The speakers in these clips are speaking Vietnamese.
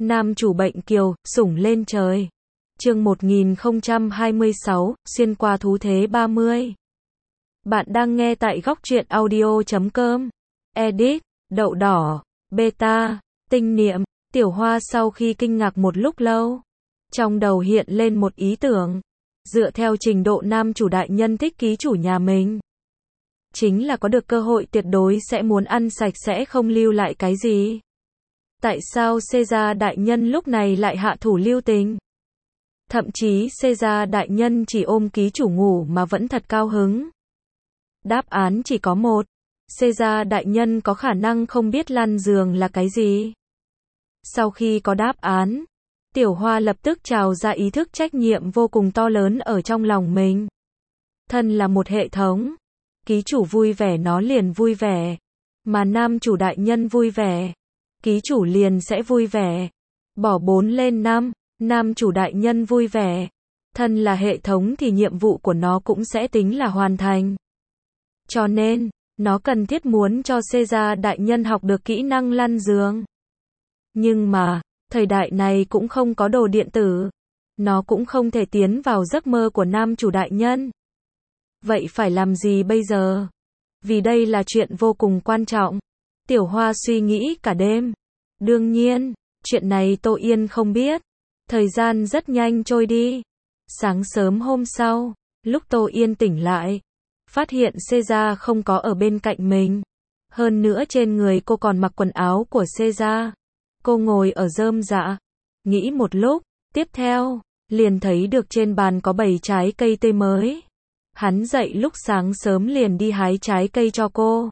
Nam chủ bệnh kiều, sủng lên trời. Chương 1026, xuyên qua thú thế 30. Bạn đang nghe tại góc truyện audio.com. Edit, đậu đỏ, beta, tinh niệm, Tiểu Hoa sau khi kinh ngạc một lúc lâu, trong đầu hiện lên một ý tưởng. Dựa theo trình độ nam chủ đại nhân thích ký chủ nhà mình, chính là có được cơ hội tuyệt đối sẽ muốn ăn sạch sẽ không lưu lại cái gì. Tại sao Caesar đại nhân lúc này lại hạ thủ lưu tình? Thậm chí Caesar đại nhân chỉ ôm ký chủ ngủ mà vẫn thật cao hứng. Đáp án chỉ có một. Caesar đại nhân có khả năng không biết lăn giường là cái gì. Sau khi có đáp án, Tiểu Hoa lập tức trào ra ý thức trách nhiệm vô cùng to lớn ở trong lòng mình. Thân là một hệ thống, ký chủ vui vẻ nó liền vui vẻ, mà nam chủ đại nhân vui vẻ, ký chủ liền sẽ vui vẻ. Bỏ 4 lên 5, nam chủ đại nhân vui vẻ, thân là hệ thống thì nhiệm vụ của nó cũng sẽ tính là hoàn thành. Cho nên, nó cần thiết muốn cho Caesar đại nhân học được kỹ năng lăn giường. Nhưng mà, thời đại này cũng không có đồ điện tử, nó cũng không thể tiến vào giấc mơ của nam chủ đại nhân. Vậy phải làm gì bây giờ? Vì đây là chuyện vô cùng quan trọng. Tiểu Hoa suy nghĩ cả đêm. Đương nhiên, chuyện này Tô Yên không biết. Thời gian rất nhanh trôi đi. Sáng sớm hôm sau, lúc Tô Yên tỉnh lại, phát hiện Caesar không có ở bên cạnh mình. Hơn nữa trên người cô còn mặc quần áo của Caesar. Cô ngồi ở rơm rạ, nghĩ một lúc, tiếp theo, liền thấy được trên bàn có 7 trái cây tươi mới. Hắn dậy lúc sáng sớm liền đi hái trái cây cho cô.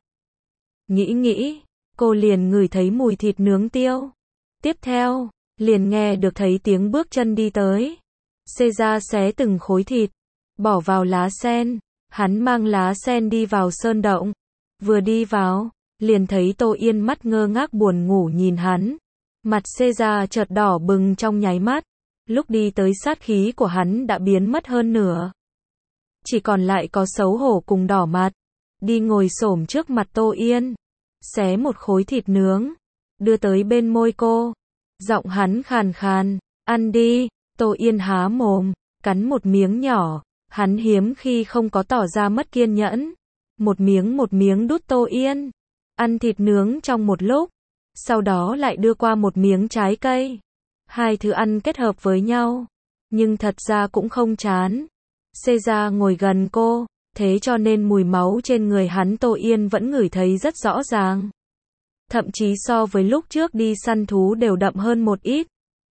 Nghĩ, cô liền ngửi thấy mùi thịt nướng tiêu. Tiếp theo, liền nghe được thấy tiếng bước chân đi tới. Caesar xé từng khối thịt, bỏ vào lá sen. Hắn mang lá sen đi vào sơn động. Vừa đi vào, liền thấy Tô Yên mắt ngơ ngác buồn ngủ nhìn hắn. Mặt Caesar chợt đỏ bừng trong nháy mắt. Lúc đi tới sát khí của hắn đã biến mất hơn nửa. Chỉ còn lại có xấu hổ cùng đỏ mặt. Đi ngồi xổm trước mặt Tô Yên, xé một khối thịt nướng, đưa tới bên môi cô. Giọng hắn khàn khàn, ăn đi. Tô Yên há mồm, cắn một miếng nhỏ. Hắn hiếm khi không có tỏ ra mất kiên nhẫn. Một miếng đút Tô Yên. Ăn thịt nướng trong một lúc. Sau đó lại đưa qua một miếng trái cây. Hai thứ ăn kết hợp với nhau. Nhưng thật ra cũng không chán. Caesar ngồi gần cô, thế cho nên mùi máu trên người hắn Tô Yên vẫn ngửi thấy rất rõ ràng. Thậm chí so với lúc trước đi săn thú đều đậm hơn một ít.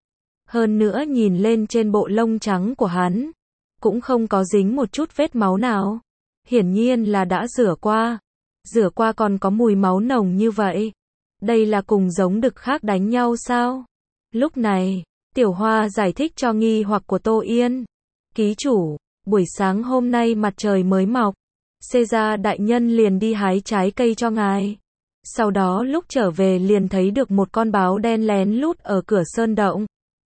Hơn nữa nhìn lên trên bộ lông trắng của hắn, cũng không có dính một chút vết máu nào. Hiển nhiên là đã rửa qua. Rửa qua còn có mùi máu nồng như vậy. Đây là cùng giống đực khác đánh nhau sao? Lúc này, Tiểu Hoa giải thích cho nghi hoặc của Tô Yên. Ký chủ, buổi sáng hôm nay mặt trời mới mọc. Caesar đại nhân liền đi hái trái cây cho ngài. Sau đó lúc trở về liền thấy được một con báo đen lén lút ở cửa sơn động.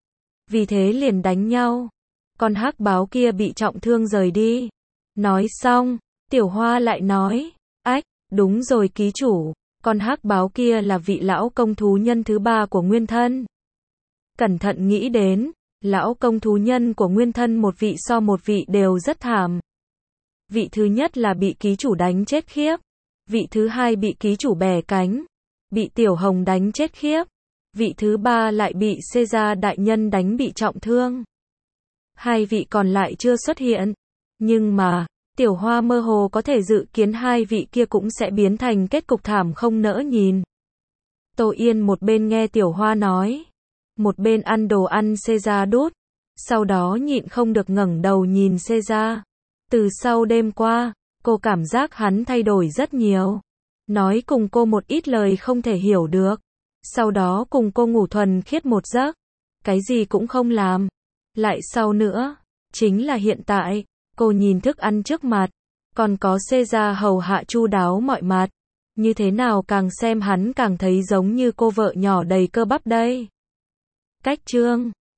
Vì thế liền đánh nhau. Con hắc báo kia bị trọng thương rời đi. Nói xong, Tiểu Hoa lại nói, ách, đúng rồi ký chủ, con hắc báo kia là vị lão công thú nhân thứ 3 của nguyên thân. Cẩn thận nghĩ đến, lão công thú nhân của nguyên thân một vị so một vị đều rất thảm. Vị thứ nhất là bị ký chủ đánh chết khiếp. Vị thứ hai bị ký chủ bẻ cánh. Bị Tiểu Hồng đánh chết khiếp. Vị thứ 3 lại bị Caesar đại nhân đánh bị trọng thương. 2 vị còn lại chưa xuất hiện. Nhưng mà, Tiểu Hoa mơ hồ có thể dự kiến 2 vị kia cũng sẽ biến thành kết cục thảm không nỡ nhìn. Tô Yên một bên nghe Tiểu Hoa nói, một bên ăn đồ ăn Caesar đút. Sau đó nhịn không được ngẩng đầu nhìn Caesar. Từ sau đêm qua, cô cảm giác hắn thay đổi rất nhiều. Nói cùng cô một ít lời không thể hiểu được. Sau đó cùng cô ngủ thuần khiết một giấc. Cái gì cũng không làm. Lại sau nữa, chính là hiện tại, cô nhìn thức ăn trước mặt. Còn có Caesar hầu hạ chu đáo mọi mặt. Như thế nào càng xem hắn càng thấy giống như cô vợ nhỏ đầy cơ bắp đây. Cách chương